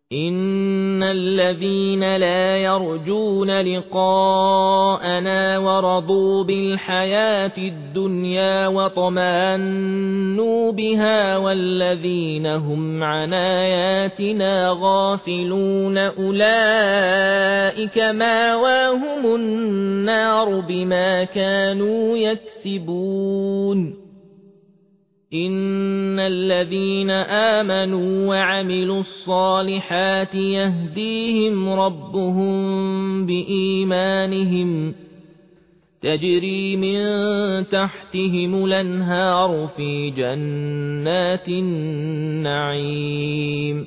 إن الذين لا يرجون لقاءنا ورضوا بالحياة الدنيا وطمأنوا بها والذين هم عن آياتنا غافلون أولئك مأواهم النار بما كانوا يكسبون إن الذين آمنوا وعملوا الصالحات يهديهم ربهم بإيمانهم تجري من تحتهم الأنهار في جنات النعيم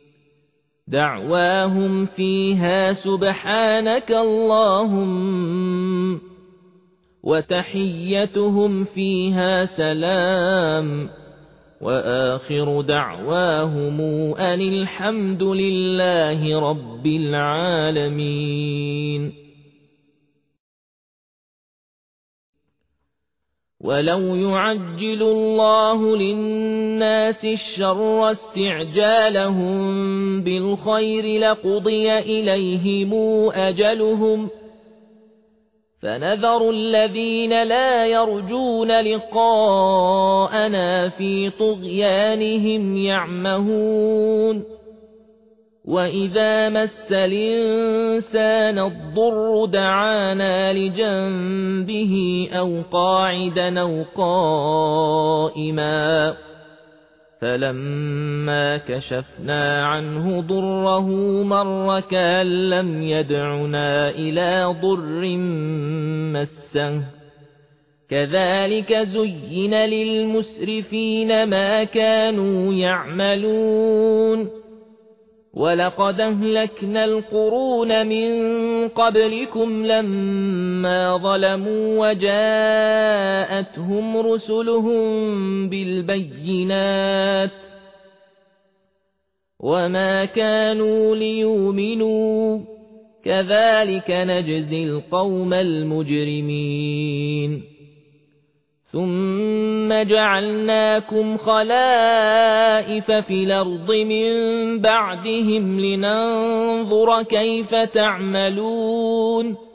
دعواهم فيها سبحانك اللهم وتحيتهم فيها سلام وآخر دعواهم أن الحمد لله رب العالمين. ولو يعجل الله للناس الشر استعجالهم بالخير لقضي إليهم أجلهم فنذر الذين لا يرجون لقاءنا في طغيانهم يعمهون وإذا مس الإنسان الضر دعانا لجنبه أو قاعدا أو قائما فلما كشفنا عنه ضره مر كأن لم يدعنا إلى ضر مسه كذلك زين للمسرفين ما كانوا يعملون ولقد أهلكنا القرون من قبلكم لما ظلموا وجاءتهم رسلهم بالبينات وما كانوا ليؤمنوا كذلك نجزي القوم المجرمين ثم جعلناكم خلائف في الأرض من بعدهم لننظر كيف تعملون